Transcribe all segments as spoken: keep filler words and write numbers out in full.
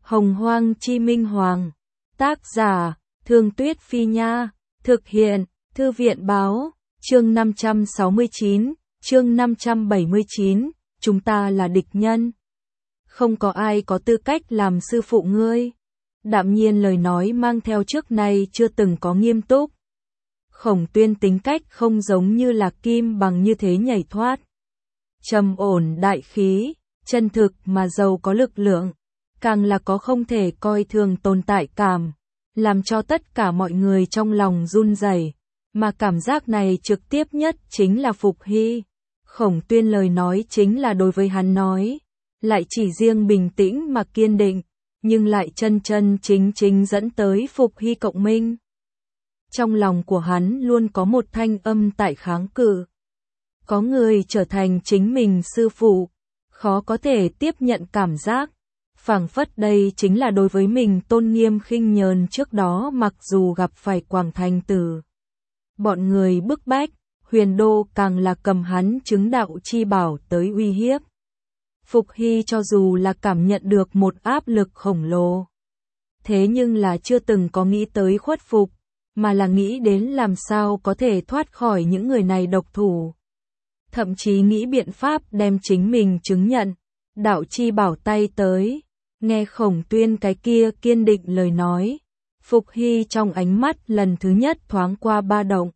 Hồng Hoang Chi Minh Hoàng. Tác giả, Thương Tuyết Phi Nha. Thực hiện, Thư viện Báo. Chương năm trăm sáu mươi chín, chương năm trăm bảy mươi chín, chúng ta là địch nhân. Không có ai có tư cách làm sư phụ ngươi. Đạm nhiên lời nói mang theo trước nay chưa từng có nghiêm túc. Khổng Tuyên tính cách không giống như là kim bằng như thế nhảy thoát. Trầm ổn đại khí, chân thực mà giàu có lực lượng, càng là có không thể coi thường tồn tại cảm, làm cho tất cả mọi người trong lòng run rẩy, mà cảm giác này trực tiếp nhất chính là Phục Hy. Khổng Tuyên lời nói chính là đối với hắn nói, lại chỉ riêng bình tĩnh mà kiên định, nhưng lại chân chân chính chính dẫn tới Phục Hy cộng minh. Trong lòng của hắn luôn có một thanh âm tại kháng cự. Có người trở thành chính mình sư phụ, khó có thể tiếp nhận cảm giác, phảng phất đây chính là đối với mình tôn nghiêm khinh nhờn trước đó mặc dù gặp phải Quảng Thành Tử. Bọn người bức bách, Huyền Đô càng là cầm hắn chứng đạo chi bảo tới uy hiếp. Phục Hy cho dù là cảm nhận được một áp lực khổng lồ, thế nhưng là chưa từng có nghĩ tới khuất phục, mà là nghĩ đến làm sao có thể thoát khỏi những người này độc thủ. Thậm chí nghĩ biện pháp đem chính mình chứng nhận, đạo chi bảo tay tới. Nghe Khổng Tuyên cái kia kiên định lời nói, Phục Hy trong ánh mắt lần thứ nhất thoáng qua ba động.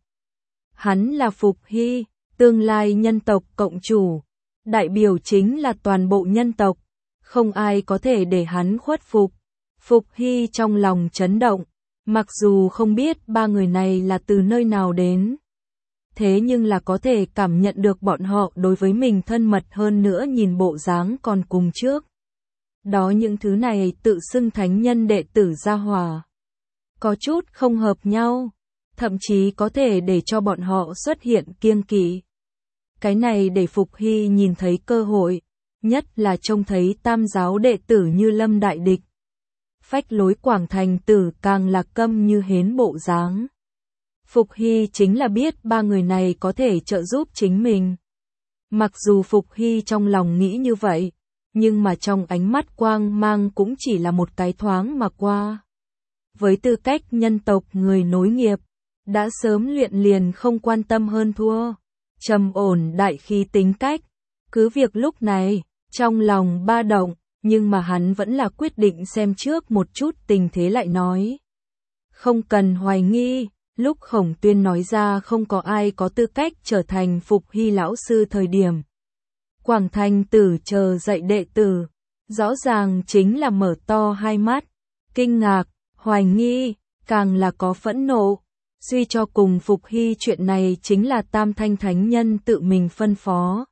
Hắn là Phục Hy, tương lai nhân tộc cộng chủ, đại biểu chính là toàn bộ nhân tộc, không ai có thể để hắn khuất phục. Phục Hy trong lòng chấn động, mặc dù không biết ba người này là từ nơi nào đến, thế nhưng là có thể cảm nhận được bọn họ đối với mình thân mật hơn nữa, nhìn bộ dáng còn cùng trước. Đó những thứ này tự xưng thánh nhân đệ tử gia hòa, có chút không hợp nhau, thậm chí có thể để cho bọn họ xuất hiện kiêng kỵ. Cái này để Phục Hy nhìn thấy cơ hội, nhất là trông thấy tam giáo đệ tử như lâm đại địch. Phách lối Quảng Thành Tử càng là câm như hến bộ dáng. Phục Hy chính là biết ba người này có thể trợ giúp chính mình. Mặc dù Phục Hy trong lòng nghĩ như vậy, nhưng mà trong ánh mắt quang mang cũng chỉ là một cái thoáng mà qua. Với tư cách nhân tộc người nối nghiệp, đã sớm luyện liền không quan tâm hơn thua. Trầm ổn đại khí tính cách, cứ việc lúc này, trong lòng ba động, nhưng mà hắn vẫn là quyết định xem trước một chút tình thế lại nói. Không cần hoài nghi, lúc Khổng Tuyên nói ra không có ai có tư cách trở thành Phục Hy lão sư thời điểm. Quảng Thành Tử chờ dạy đệ tử, rõ ràng chính là mở to hai mắt, kinh ngạc, hoài nghi, càng là có phẫn nộ. Suy cho cùng Phục Hy chuyện này chính là Tam Thanh Thánh Nhân tự mình phân phó,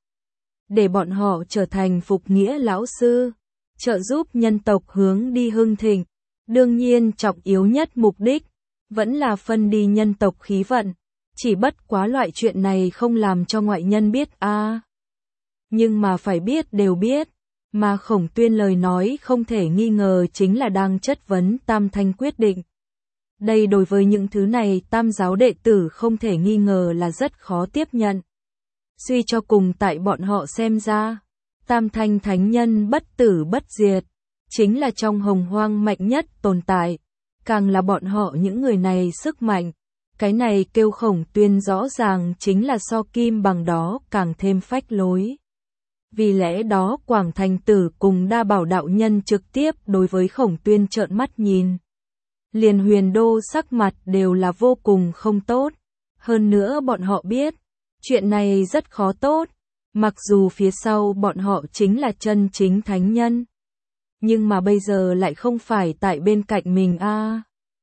để bọn họ trở thành Phục Nghĩa lão sư, trợ giúp nhân tộc hướng đi hưng thịnh. Đương nhiên trọng yếu nhất mục đích vẫn là phân đi nhân tộc khí vận, chỉ bất quá loại chuyện này không làm cho ngoại nhân biết a. À. Nhưng mà phải biết đều biết, mà Khổng Tuyên lời nói không thể nghi ngờ chính là đang chất vấn Tam Thanh quyết định. Đây đối với những thứ này tam giáo đệ tử không thể nghi ngờ là rất khó tiếp nhận. Suy cho cùng tại bọn họ xem ra, Tam Thanh Thánh Nhân bất tử bất diệt, chính là trong hồng hoang mạnh nhất tồn tại, càng là bọn họ những người này sức mạnh. Cái này kêu Khổng Tuyên rõ ràng chính là so kim bằng đó càng thêm phách lối. Vì lẽ đó Quảng Thành Tử cùng Đa Bảo đạo nhân trực tiếp đối với Khổng Tuyên trợn mắt nhìn. Liền Huyền Đô sắc mặt đều là vô cùng không tốt. Hơn nữa bọn họ biết, chuyện này rất khó tốt, mặc dù phía sau bọn họ chính là chân chính thánh nhân. Nhưng mà bây giờ lại không phải tại bên cạnh mình a. À.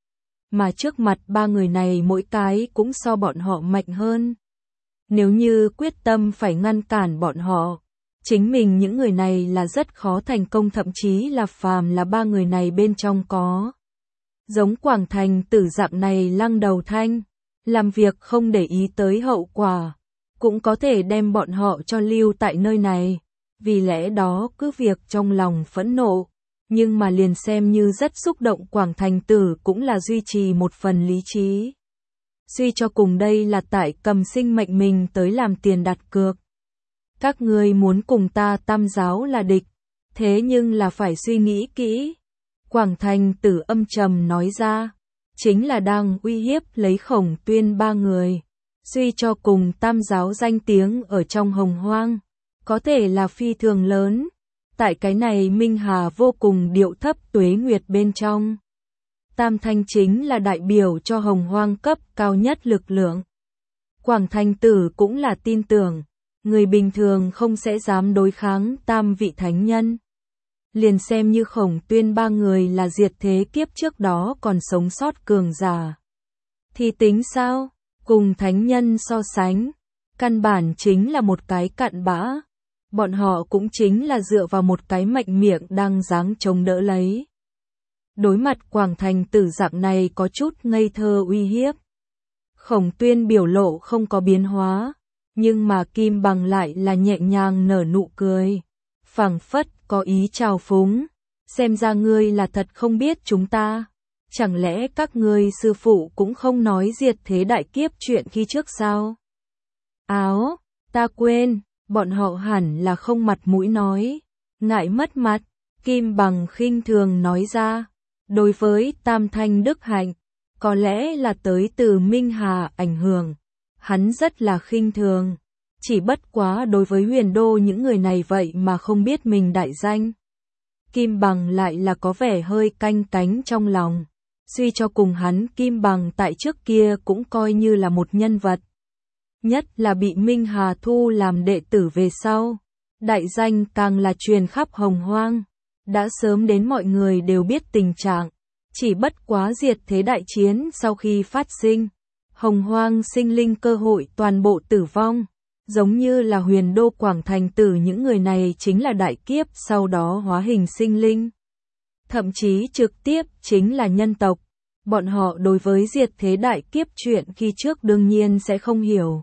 Mà trước mặt ba người này mỗi cái cũng so bọn họ mạnh hơn. Nếu như quyết tâm phải ngăn cản bọn họ, chính mình những người này là rất khó thành công, thậm chí là phàm là ba người này bên trong có. Giống Quảng Thành Tử dạng này lăng đầu thanh, làm việc không để ý tới hậu quả, cũng có thể đem bọn họ cho lưu tại nơi này. Vì lẽ đó cứ việc trong lòng phẫn nộ, nhưng mà liền xem như rất xúc động Quảng Thành Tử cũng là duy trì một phần lý trí. Suy cho cùng đây là tại cầm sinh mệnh mình tới làm tiền đặt cược. Các ngươi muốn cùng ta tam giáo là địch, thế nhưng là phải suy nghĩ kỹ. Quảng Thành Tử âm trầm nói ra, chính là đang uy hiếp lấy Khổng Tuyên ba người, suy cho cùng tam giáo danh tiếng ở trong Hồng Hoang, có thể là phi thường lớn, tại cái này Minh Hà vô cùng điệu thấp tuế nguyệt bên trong. Tam Thanh chính là đại biểu cho Hồng Hoang cấp cao nhất lực lượng. Quảng Thành Tử cũng là tin tưởng, người bình thường không sẽ dám đối kháng tam vị thánh nhân. Liền xem như Khổng Tuyên ba người là diệt thế kiếp trước đó còn sống sót cường giả. Thì tính sao? Cùng thánh nhân so sánh, căn bản chính là một cái cặn bã. Bọn họ cũng chính là dựa vào một cái mạnh miệng đang dáng chống đỡ lấy. Đối mặt Quảng Thành Tử dạng này có chút ngây thơ uy hiếp. Khổng Tuyên biểu lộ không có biến hóa, nhưng mà Kim Bằng lại là nhẹ nhàng nở nụ cười, phảng phất có ý trào phúng, xem ra ngươi là thật không biết chúng ta, chẳng lẽ các ngươi sư phụ cũng không nói diệt thế đại kiếp chuyện khi trước sao? Áo, ta quên, bọn họ hẳn là không mặt mũi nói, ngại mất mặt, Kim Bằng khinh thường nói ra, đối với Tam Thanh Đức Hạnh, có lẽ là tới từ Minh Hà ảnh hưởng, hắn rất là khinh thường. Chỉ bất quá đối với Huyền Đô những người này vậy mà không biết mình đại danh. Kim Bằng lại là có vẻ hơi canh cánh trong lòng. Suy cho cùng hắn Kim Bằng tại trước kia cũng coi như là một nhân vật. Nhất là bị Minh Hà thu làm đệ tử về sau. Đại danh càng là truyền khắp Hồng Hoang. Đã sớm đến mọi người đều biết tình trạng. Chỉ bất quá diệt thế đại chiến sau khi phát sinh. Hồng Hoang sinh linh cơ hội toàn bộ tử vong. Giống như là Huyền Đô Quảng Thành Tử những người này chính là đại kiếp sau đó hóa hình sinh linh. Thậm chí trực tiếp chính là nhân tộc. Bọn họ đối với diệt thế đại kiếp chuyện khi trước đương nhiên sẽ không hiểu.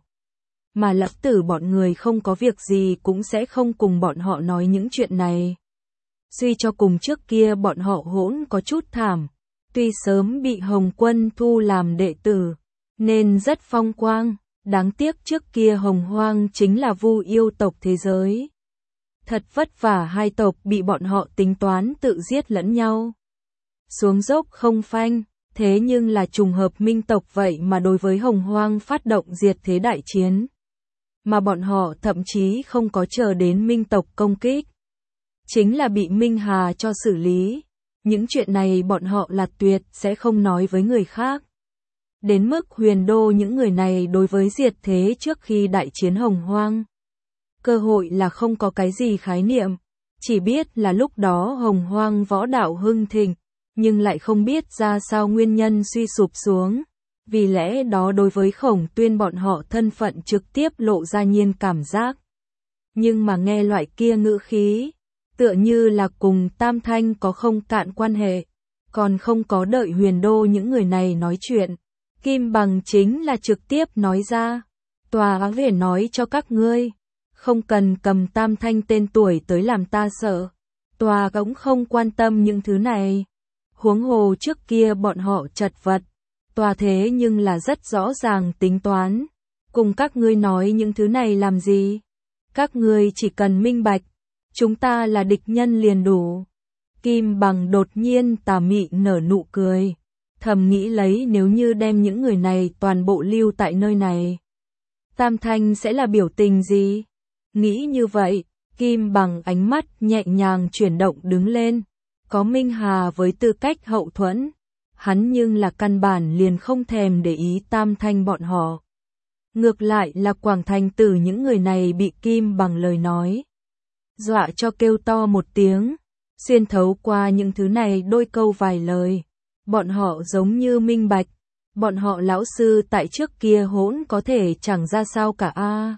Mà lập tử bọn người không có việc gì cũng sẽ không cùng bọn họ nói những chuyện này. Suy cho cùng trước kia bọn họ hỗn có chút thảm. Tuy sớm bị Hồng Quân thu làm đệ tử, nên rất phong quang. Đáng tiếc trước kia Hồng Hoang chính là vu yêu tộc thế giới. Thật vất vả hai tộc bị bọn họ tính toán tự giết lẫn nhau. Xuống dốc không phanh, thế nhưng là trùng hợp Minh tộc vậy mà đối với Hồng Hoang phát động diệt thế đại chiến. Mà bọn họ thậm chí không có chờ đến Minh tộc công kích. Chính là bị Minh Hà cho xử lý. Những chuyện này bọn họ là tuyệt sẽ không nói với người khác. Đến mức Huyền Đô những người này đối với diệt thế trước khi đại chiến Hồng Hoang. Cơ hội là không có cái gì khái niệm, chỉ biết là lúc đó Hồng Hoang võ đạo hưng thịnh, nhưng lại không biết ra sao nguyên nhân suy sụp xuống. Vì lẽ đó đối với Khổng Tuyên bọn họ thân phận trực tiếp lộ ra nhiên cảm giác. Nhưng mà nghe loại kia ngữ khí, tựa như là cùng Tam Thanh có không cạn quan hệ, còn không có đợi Huyền Đô những người này nói chuyện. Kim Bằng chính là trực tiếp nói ra, tòa về nói cho các ngươi, không cần cầm Tam Thanh tên tuổi tới làm ta sợ, tòa cũng không quan tâm những thứ này. Huống hồ trước kia bọn họ chật vật, tòa thế nhưng là rất rõ ràng tính toán, cùng các ngươi nói những thứ này làm gì? Các ngươi chỉ cần minh bạch, chúng ta là địch nhân liền đủ. Kim Bằng đột nhiên tà mị nở nụ cười. Thầm nghĩ lấy nếu như đem những người này toàn bộ lưu tại nơi này, Tam Thanh sẽ là biểu tình gì? Nghĩ như vậy, Kim Bằng ánh mắt nhẹ nhàng chuyển động đứng lên. Có Minh Hà với tư cách hậu thuẫn, hắn nhưng là căn bản liền không thèm để ý Tam Thanh bọn họ. Ngược lại là Quảng Thành Tử những người này bị Kim Bằng lời nói dọa cho kêu to một tiếng, xuyên thấu qua những thứ này đôi câu vài lời. Bọn họ giống như minh bạch, bọn họ lão sư tại trước kia hỗn có thể chẳng ra sao cả a.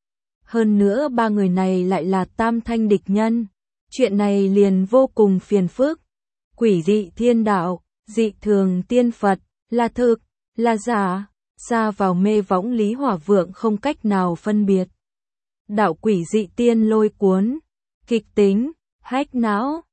Hơn nữa ba người này lại là Tam Thanh địch nhân, chuyện này liền vô cùng phiền phức. Quỷ dị thiên đạo, dị thường tiên Phật, là thực, là giả, xa vào mê võng Lý Hỏa Vượng không cách nào phân biệt. Đạo quỷ dị tiên lôi cuốn, kịch tính, hách não.